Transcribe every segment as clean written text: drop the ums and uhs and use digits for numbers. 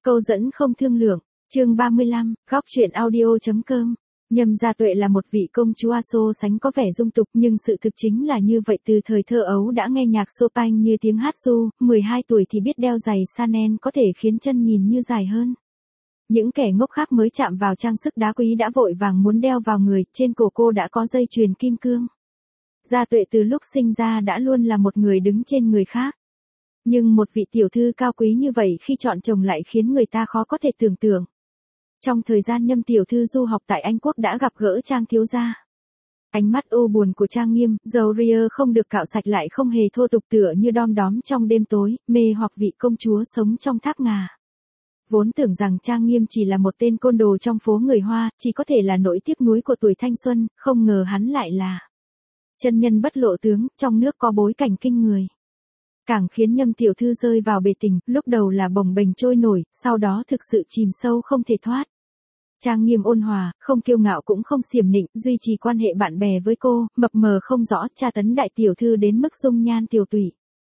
Câu dẫn không thương lượng, chương 35, góc truyện audio.com. Nhâm Gia Tuệ là một vị công chúa so sánh có vẻ dung tục, nhưng sự thực chính là như vậy. Từ thời thơ ấu đã nghe nhạc Chopin như tiếng hát ru, 12 tuổi thì biết đeo giày Chanel có thể khiến chân nhìn như dài hơn. Những kẻ ngốc khác mới chạm vào trang sức đá quý đã vội vàng muốn đeo vào người, trên cổ cô đã có dây chuyền kim cương. Gia Tuệ từ lúc sinh ra đã luôn là một người đứng trên người khác. Nhưng một vị tiểu thư cao quý như vậy khi chọn chồng lại khiến người ta khó có thể tưởng tượng. Trong thời gian Nhâm tiểu thư du học tại Anh Quốc đã gặp gỡ Trang thiếu gia. Ánh mắt u buồn của Trang Nghiêm, râu ria không được cạo sạch lại không hề thô tục tựa như đom đóm trong đêm tối, mê hoặc vị công chúa sống trong tháp ngà. Vốn tưởng rằng Trang Nghiêm chỉ là một tên côn đồ trong phố người Hoa, chỉ có thể là nỗi tiếc nuối của tuổi thanh xuân, không ngờ hắn lại là chân nhân bất lộ tướng, trong nước có bối cảnh kinh người. Càng khiến Nhâm tiểu thư rơi vào bể tình, lúc đầu là bồng bềnh trôi nổi, sau đó thực sự chìm sâu không thể thoát. Trang Nghiêm ôn hòa, không kiêu ngạo cũng không xiểm nịnh, duy trì quan hệ bạn bè với cô, mập mờ không rõ, tra tấn đại tiểu thư đến mức dung nhan tiều tụy.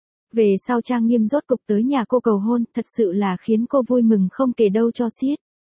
Về sau Trang Nghiêm rốt cục tới nhà cô cầu hôn, thật sự là khiến cô vui mừng không kể đâu cho xiết.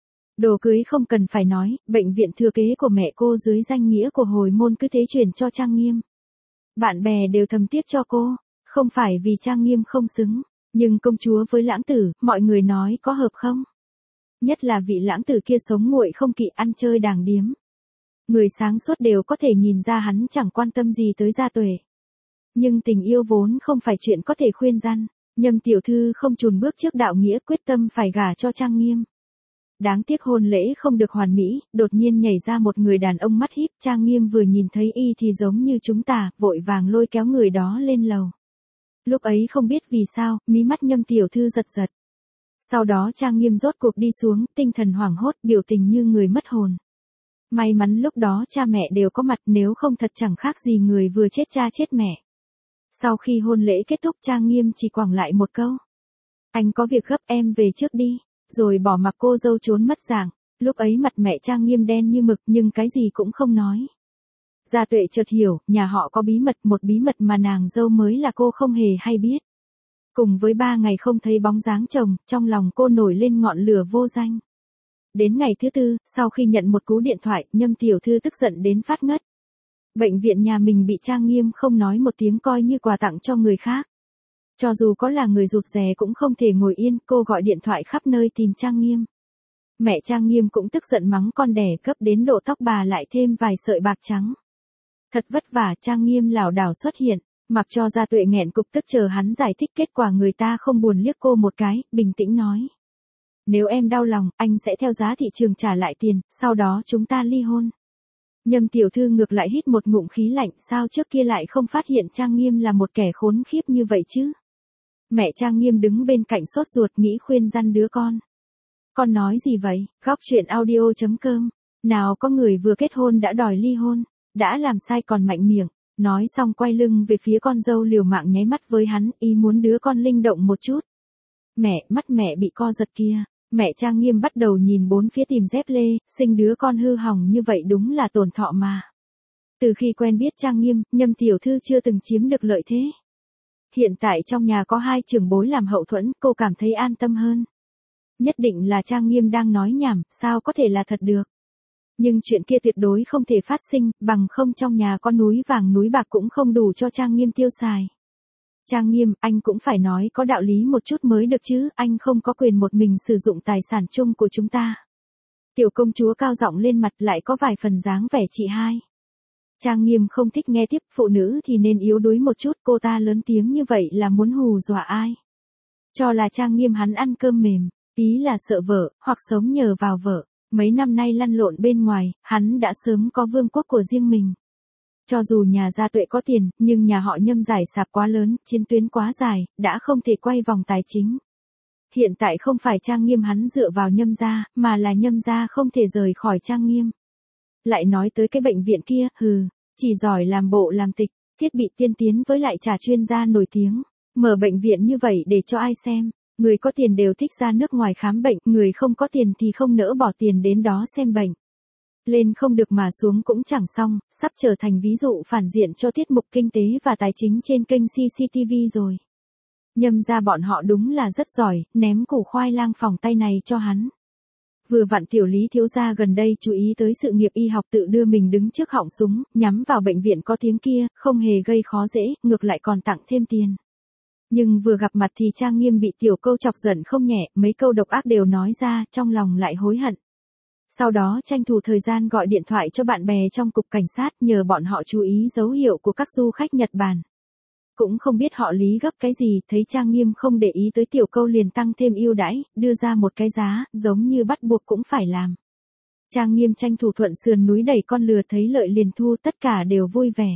Đồ cưới không cần phải nói, bệnh viện thừa kế của mẹ cô dưới danh nghĩa của hồi môn cứ thế chuyển cho Trang Nghiêm. Bạn bè đều thầm tiếc cho cô, không phải vì Trang Nghiêm không xứng, nhưng công chúa với lãng tử, mọi người nói có hợp không? Nhất là vị lãng tử kia sống nguội không kỵ, ăn chơi đàng điếm. Người sáng suốt đều có thể nhìn ra hắn chẳng quan tâm gì tới Gia Tuệ. Nhưng tình yêu vốn không phải chuyện có thể khuyên răn, Nhâm tiểu thư không chùn bước trước đạo nghĩa, quyết tâm phải gả cho Trang Nghiêm. Đáng tiếc hôn lễ không được hoàn mỹ, đột nhiên nhảy ra một người đàn ông mắt híp. Trang Nghiêm vừa nhìn thấy y thì giống như chúng ta, vội vàng lôi kéo người đó lên lầu. Lúc ấy không biết vì sao, mí mắt Nhâm tiểu thư giật giật. Sau đó Trang Nghiêm rốt cuộc đi xuống, tinh thần hoảng hốt, biểu tình như người mất hồn. May mắn lúc đó cha mẹ đều có mặt, nếu không thật chẳng khác gì người vừa chết cha chết mẹ. Sau khi hôn lễ kết thúc Trang Nghiêm chỉ quẳng lại một câu. Anh có việc gấp, em về trước đi. Rồi bỏ mặc cô dâu trốn mất dạng. Lúc ấy mặt mẹ Trang Nghiêm đen như mực nhưng cái gì cũng không nói. Gia Tuệ chợt hiểu, nhà họ có bí mật, một bí mật mà nàng dâu mới là cô không hề hay biết. Cùng với 3 ngày không thấy bóng dáng chồng, trong lòng cô nổi lên ngọn lửa vô danh. Đến ngày thứ 4, sau khi nhận một cú điện thoại, Nhâm tiểu thư tức giận đến phát ngất. Bệnh viện nhà mình bị Trang Nghiêm không nói một tiếng coi như quà tặng cho người khác. Cho dù có là người rụt rè cũng không thể ngồi yên, cô gọi điện thoại khắp nơi tìm Trang Nghiêm. Mẹ Trang Nghiêm cũng tức giận mắng con đẻ, gấp đến độ tóc bà lại thêm vài sợi bạc trắng. Thật vất vả Trang Nghiêm lảo đảo xuất hiện, mặc cho Gia Tuệ nghẹn cục tức chờ hắn giải thích. Kết quả người ta không buồn liếc cô một cái, bình tĩnh nói. Nếu em đau lòng, anh sẽ theo giá thị trường trả lại tiền, sau đó chúng ta ly hôn. Nhâm tiểu thư ngược lại hít một ngụm khí lạnh, sao trước kia lại không phát hiện Trang Nghiêm là một kẻ khốn khiếp như vậy chứ? Mẹ Trang Nghiêm đứng bên cạnh sốt ruột nghĩ khuyên răn đứa con. Con nói gì vậy? Góc truyện audio.com. Nào có người vừa kết hôn đã đòi ly hôn, đã làm sai còn mạnh miệng. Nói xong quay lưng về phía con dâu liều mạng nháy mắt với hắn, ý muốn đứa con linh động một chút. Mẹ, mắt mẹ bị co giật kia. Mẹ Trang Nghiêm bắt đầu nhìn bốn phía tìm dép lê, sinh đứa con hư hỏng như vậy đúng là tổn thọ mà. Từ khi quen biết Trang Nghiêm, Nhâm tiểu thư chưa từng chiếm được lợi thế. Hiện tại trong nhà có 2 trưởng bối làm hậu thuẫn, cô cảm thấy an tâm hơn. Nhất định là Trang Nghiêm đang nói nhảm, sao có thể là thật được. Nhưng chuyện kia tuyệt đối không thể phát sinh, bằng không trong nhà có núi vàng núi bạc cũng không đủ cho Trang Nghiêm tiêu xài. Trang Nghiêm, anh cũng phải nói có đạo lý một chút mới được chứ, anh không có quyền một mình sử dụng tài sản chung của chúng ta. Tiểu công chúa cao giọng lên mặt lại có vài phần dáng vẻ chị hai. Trang Nghiêm không thích nghe tiếp, phụ nữ thì nên yếu đuối một chút, cô ta lớn tiếng như vậy là muốn hù dọa ai. Cho là Trang Nghiêm hắn ăn cơm mềm, ý là sợ vợ, hoặc sống nhờ vào vợ. Mấy năm nay lăn lộn bên ngoài, hắn đã sớm có vương quốc của riêng mình. Cho dù nhà Gia Tuệ có tiền, nhưng nhà họ Nhâm giải sạp quá lớn, chiến tuyến quá dài, đã không thể quay vòng tài chính. Hiện tại không phải Trang Nghiêm hắn dựa vào Nhâm gia, mà là Nhâm gia không thể rời khỏi Trang Nghiêm. Lại nói tới cái bệnh viện kia, chỉ giỏi làm bộ làm tịch, thiết bị tiên tiến với lại trả chuyên gia nổi tiếng. Mở bệnh viện như vậy để cho ai xem, người có tiền đều thích ra nước ngoài khám bệnh, người không có tiền thì không nỡ bỏ tiền đến đó xem bệnh. Lên không được mà xuống cũng chẳng xong, sắp trở thành ví dụ phản diện cho tiết mục kinh tế và tài chính trên kênh CCTV rồi. Nhâm ra bọn họ đúng là rất giỏi, ném củ khoai lang phòng tay này cho hắn. Vừa vặn tiểu Lý thiếu gia gần đây chú ý tới sự nghiệp y học tự đưa mình đứng trước họng súng, nhắm vào bệnh viện có tiếng kia, không hề gây khó dễ, ngược lại còn tặng thêm tiền. Nhưng vừa gặp mặt thì Trang Nghiêm bị tiểu Câu chọc giận không nhẹ, mấy câu độc ác đều nói ra, trong lòng lại hối hận. Sau đó tranh thủ thời gian gọi điện thoại cho bạn bè trong cục cảnh sát nhờ bọn họ chú ý dấu hiệu của các du khách Nhật Bản. Cũng không biết họ Lý gấp cái gì, thấy Trang Nghiêm không để ý tới tiểu Câu liền tăng thêm ưu đãi, đưa ra một cái giá, giống như bắt buộc cũng phải làm. Trang Nghiêm tranh thủ thuận sườn núi đẩy con lừa thấy lợi liền thu, tất cả đều vui vẻ.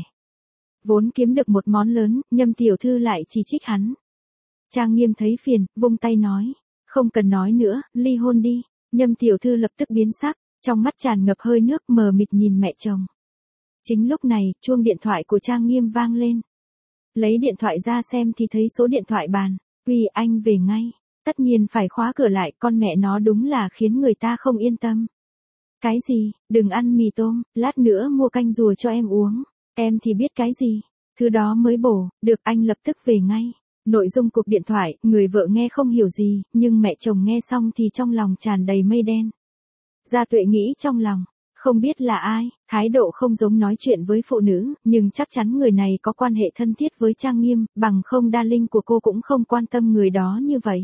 Vốn kiếm được một món lớn, Nhâm tiểu thư lại chỉ trích hắn. Trang Nghiêm thấy phiền, vung tay nói, không cần nói nữa, ly hôn đi. Nhâm tiểu thư lập tức biến sắc, trong mắt tràn ngập hơi nước, mờ mịt nhìn mẹ chồng. Chính lúc này, chuông điện thoại của Trang Nghiêm vang lên. Lấy điện thoại ra xem thì thấy số điện thoại bàn, "Uy, anh về ngay." Tất nhiên phải khóa cửa lại, con mẹ nó đúng là khiến người ta không yên tâm. "Cái gì, đừng ăn mì tôm, lát nữa mua canh rùa cho em uống." "Em thì biết cái gì, thứ đó mới bổ." "Được, anh lập tức về ngay." Nội dung cuộc điện thoại, người vợ nghe không hiểu gì, nhưng mẹ chồng nghe xong thì trong lòng tràn đầy mây đen. Gia Tuệ nghĩ trong lòng, không biết là ai, thái độ không giống nói chuyện với phụ nữ, nhưng chắc chắn người này có quan hệ thân thiết với Trang Nghiêm, bằng không đa linh của cô cũng không quan tâm người đó như vậy.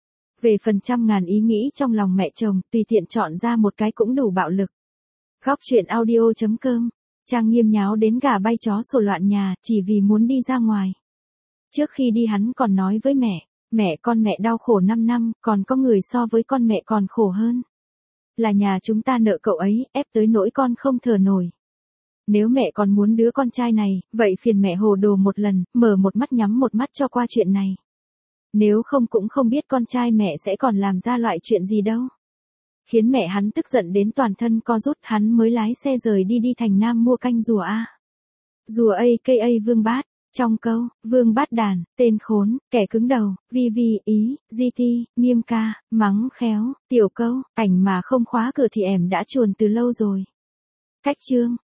Về phần trăm ngàn ý nghĩ trong lòng mẹ chồng, tùy tiện chọn ra một cái cũng đủ bạo lực. Góc truyện audio.com, Trang Nghiêm nháo đến gà bay chó sổ loạn nhà, chỉ vì muốn đi ra ngoài. Trước khi đi hắn còn nói với mẹ con mẹ đau khổ 5 năm, còn có người so với con mẹ còn khổ hơn. Là nhà chúng ta nợ cậu ấy, ép tới nỗi con không thở nổi. Nếu mẹ còn muốn đứa con trai này, vậy phiền mẹ hồ đồ một lần, mở một mắt nhắm một mắt cho qua chuyện này. Nếu không cũng không biết con trai mẹ sẽ còn làm ra loại chuyện gì đâu. Khiến mẹ hắn tức giận đến toàn thân co rút, hắn mới lái xe rời đi thành Nam mua canh rùa A. Rùa AKA Vương Bát. Trong câu, Vương Bát Đàn, tên khốn, kẻ cứng đầu, ý, GT, Nghiêm ca, mắng khéo, tiểu Câu, ảnh mà không khóa cửa thì em đã chuồn từ lâu rồi. Cách chương.